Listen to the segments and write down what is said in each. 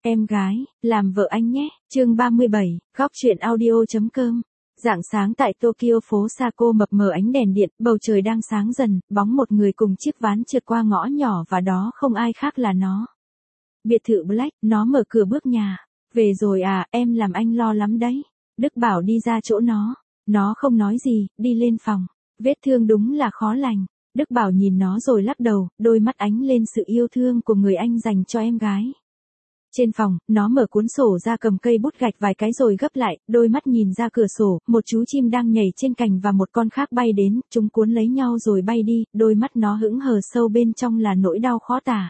Em gái, làm vợ anh nhé. Chương 37, góc truyện audio.com. Rạng sáng tại Tokyo phố Sako mập mờ ánh đèn điện, bầu trời đang sáng dần, bóng một người cùng chiếc ván trượt qua ngõ nhỏ và đó không ai khác là nó. Biệt thự Black, nó mở cửa bước nhà. Về rồi à, em làm anh lo lắm đấy. Đức bảo đi ra chỗ nó. Nó không nói gì, đi lên phòng. Vết thương đúng là khó lành. Đức bảo nhìn nó rồi lắc đầu, đôi mắt ánh lên sự yêu thương của người anh dành cho em gái. Trên phòng, nó mở cuốn sổ ra cầm cây bút gạch vài cái rồi gấp lại, đôi mắt nhìn ra cửa sổ, một chú chim đang nhảy trên cành và một con khác bay đến, chúng cuốn lấy nhau rồi bay đi, đôi mắt nó hững hờ sâu bên trong là nỗi đau khó tả.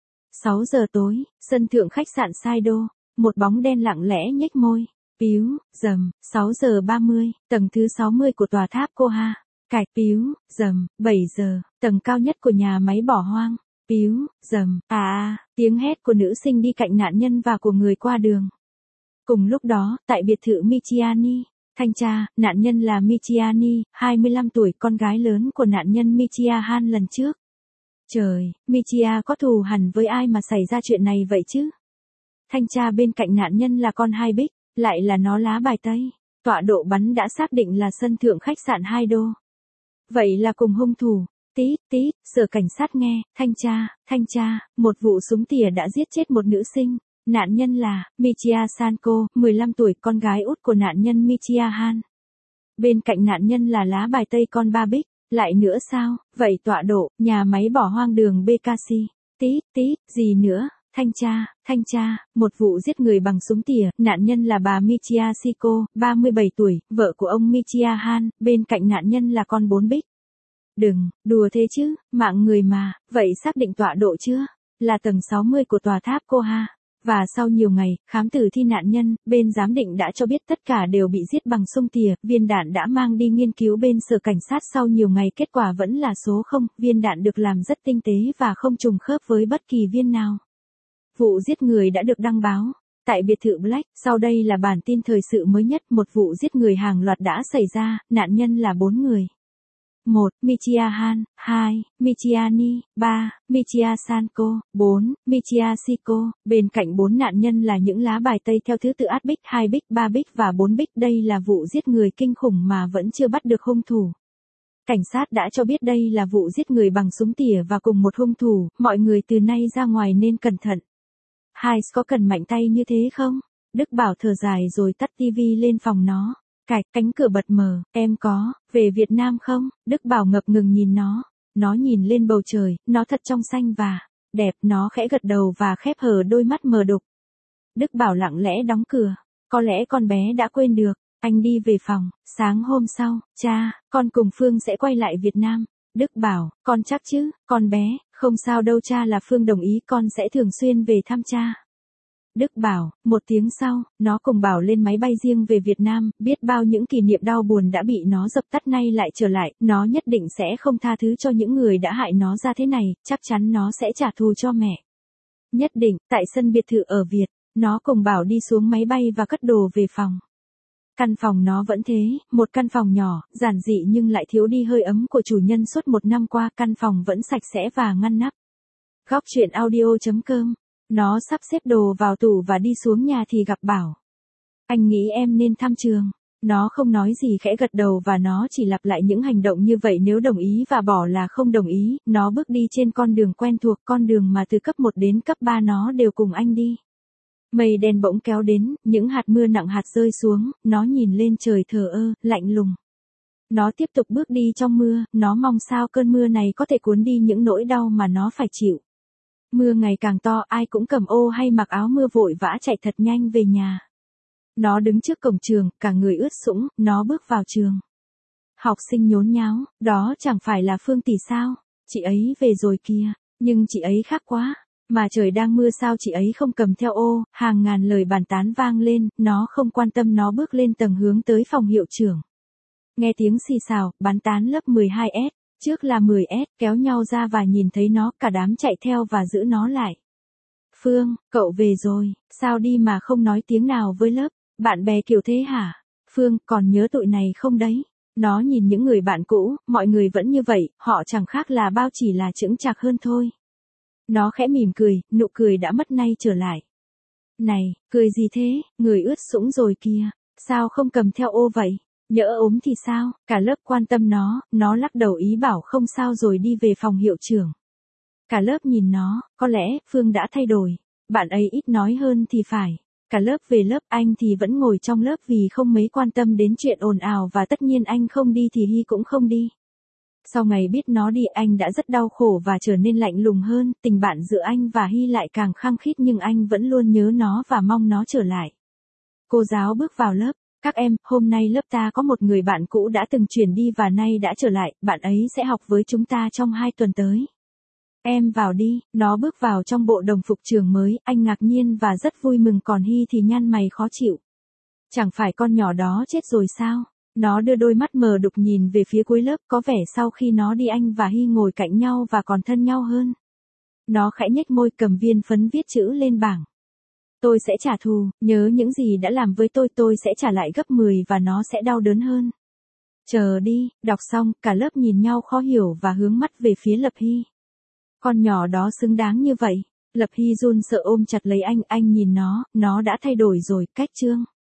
6 giờ tối, sân thượng khách sạn Saido, một bóng đen lặng lẽ nhếch môi, píu, rầm, 6 giờ 30, tầng thứ 60 của tòa tháp Koha, cạch, píu, rầm, 7 giờ, tầng cao nhất của nhà máy bỏ hoang. Píu, rầm, tiếng hét của nữ sinh đi cạnh nạn nhân và của người qua đường. Cùng lúc đó, tại biệt thự Michiani, thanh tra, nạn nhân là Michiani, 25 tuổi, con gái lớn của nạn nhân Michia Han lần trước. Trời, Michia có thù hằn với ai mà xảy ra chuyện này vậy chứ? Thanh tra bên cạnh nạn nhân là con Hai Bích, lại là nó lá bài tây. Tọa độ bắn đã xác định là sân thượng khách sạn Hai Đô. Vậy là cùng hung thủ. Tít, tít, sở cảnh sát nghe, thanh tra, một vụ súng tỉa đã giết chết một nữ sinh. Nạn nhân là Michia Sanko, 15 tuổi, con gái út của nạn nhân Michia Han. Bên cạnh nạn nhân là lá bài tây con Ba Bích. Lại nữa sao? Vậy tọa độ, nhà máy bỏ hoang đường Bekasi. Tít, tít, gì nữa? Thanh tra, một vụ giết người bằng súng tỉa, nạn nhân là bà Michia Siko, 37 tuổi, vợ của ông Michia Han, bên cạnh nạn nhân là con Bốn Bích. Đừng, đùa thế chứ, mạng người mà, vậy xác định tọa độ chưa? Là tầng 60 của tòa tháp Koha. Và sau nhiều ngày, khám tử thi nạn nhân, bên giám định đã cho biết tất cả đều bị giết bằng súng tỉa, viên đạn đã mang đi nghiên cứu bên sở cảnh sát sau nhiều ngày kết quả vẫn là số 0, viên đạn được làm rất tinh tế và không trùng khớp với bất kỳ viên nào. Vụ giết người đã được đăng báo. Tại biệt thự Black, sau đây là bản tin thời sự mới nhất, một vụ giết người hàng loạt đã xảy ra, nạn nhân là 4 người. 1. Michia Han, 2. Michiani, 3. Michia Sanko, 4. Michia Siko, bên cạnh 4 nạn nhân là những lá bài tây theo thứ tự Át Bích, 2 Bích, 3 Bích và 4 Bích. Đây là vụ giết người kinh khủng mà vẫn chưa bắt được hung thủ. Cảnh sát đã cho biết đây là vụ giết người bằng súng tỉa và cùng một hung thủ, mọi người từ nay ra ngoài nên cẩn thận. Hai có cần mạnh tay như thế không? Đức bảo thở dài rồi tắt tivi lên phòng nó. Cạch, cánh cửa bật mở, em có, về Việt Nam không? Đức bảo ngập ngừng nhìn nó nhìn lên bầu trời, nó thật trong xanh và đẹp, nó khẽ gật đầu và khép hờ đôi mắt mờ đục. Đức bảo lặng lẽ đóng cửa, có lẽ con bé đã quên được, anh đi về phòng, sáng hôm sau, cha, con cùng Phương sẽ quay lại Việt Nam. Đức bảo, con chắc chứ, con bé, không sao đâu cha, là Phương đồng ý con sẽ thường xuyên về thăm cha. Đức bảo, một tiếng sau, nó cùng Bảo lên máy bay riêng về Việt Nam, biết bao những kỷ niệm đau buồn đã bị nó dập tắt nay lại trở lại, nó nhất định sẽ không tha thứ cho những người đã hại nó ra thế này, chắc chắn nó sẽ trả thù cho mẹ. Nhất định, tại sân biệt thự ở Việt, nó cùng Bảo đi xuống máy bay và cất đồ về phòng. Căn phòng nó vẫn thế, một căn phòng nhỏ, giản dị nhưng lại thiếu đi hơi ấm của chủ nhân suốt 1 năm qua, căn phòng vẫn sạch sẽ và ngăn nắp. Góc truyện audio.com. Nó sắp xếp đồ vào tủ và đi xuống nhà thì gặp Bảo. Anh nghĩ em nên thăm trường. Nó không nói gì, khẽ gật đầu và nó chỉ lặp lại những hành động như vậy nếu đồng ý và bỏ là không đồng ý. Nó bước đi trên con đường quen thuộc, con đường mà từ cấp 1 đến cấp 3 nó đều cùng anh đi. Mây đen bỗng kéo đến, những hạt mưa nặng hạt rơi xuống, nó nhìn lên trời thờ ơ, lạnh lùng. Nó tiếp tục bước đi trong mưa, nó mong sao cơn mưa này có thể cuốn đi những nỗi đau mà nó phải chịu. Mưa ngày càng to, ai cũng cầm ô hay mặc áo mưa vội vã chạy thật nhanh về nhà. Nó đứng trước cổng trường, cả người ướt sũng, nó bước vào trường. Học sinh nhốn nháo, đó chẳng phải là Phương tỷ sao? Chị ấy về rồi kìa, nhưng chị ấy khác quá. Mà trời đang mưa sao chị ấy không cầm theo ô? Hàng ngàn lời bàn tán vang lên, nó không quan tâm, nó bước lên tầng hướng tới phòng hiệu trưởng. Nghe tiếng xì xào, bán tán lớp 12S. Trước là 10S, kéo nhau ra và nhìn thấy nó, cả đám chạy theo và giữ nó lại. Phương, cậu về rồi, sao đi mà không nói tiếng nào với lớp, bạn bè kiểu thế hả? Phương, còn nhớ tụi này không đấy? Nó nhìn những người bạn cũ, mọi người vẫn như vậy, họ chẳng khác là bao, chỉ là chững chạc hơn thôi. Nó khẽ mỉm cười, nụ cười đã mất nay trở lại. Này, cười gì thế, người ướt sũng rồi kìa, sao không cầm theo ô vậy? Nhỡ ốm thì sao? Cả lớp quan tâm nó lắc đầu ý bảo không sao rồi đi về phòng hiệu trưởng. Cả lớp nhìn nó, có lẽ Phương đã thay đổi. Bạn ấy ít nói hơn thì phải. Cả lớp về lớp, anh thì vẫn ngồi trong lớp vì không mấy quan tâm đến chuyện ồn ào và tất nhiên anh không đi thì Hy cũng không đi. Sau ngày biết nó đi anh đã rất đau khổ và trở nên lạnh lùng hơn, tình bạn giữa anh và Hy lại càng khăng khít nhưng anh vẫn luôn nhớ nó và mong nó trở lại. Cô giáo bước vào lớp, các em, hôm nay lớp ta có một người bạn cũ đã từng chuyển đi và nay đã trở lại, bạn ấy sẽ học với chúng ta trong 2 tuần tới. Em vào đi, nó bước vào trong bộ đồng phục trường mới, anh ngạc nhiên và rất vui mừng còn Hy thì nhăn mày khó chịu. Chẳng phải con nhỏ đó chết rồi sao? Nó đưa đôi mắt mờ đục nhìn về phía cuối lớp, có vẻ sau khi nó đi anh và Hy ngồi cạnh nhau và còn thân nhau hơn. Nó khẽ nhếch môi cầm viên phấn viết chữ lên bảng. Tôi sẽ trả thù, nhớ những gì đã làm với tôi sẽ trả lại gấp 10 và nó sẽ đau đớn hơn. Chờ đi, đọc xong, cả lớp nhìn nhau khó hiểu và hướng mắt về phía Lập Hy. Con nhỏ đó xứng đáng như vậy. Lập Hy run sợ ôm chặt lấy anh nhìn nó đã thay đổi rồi, cách chương.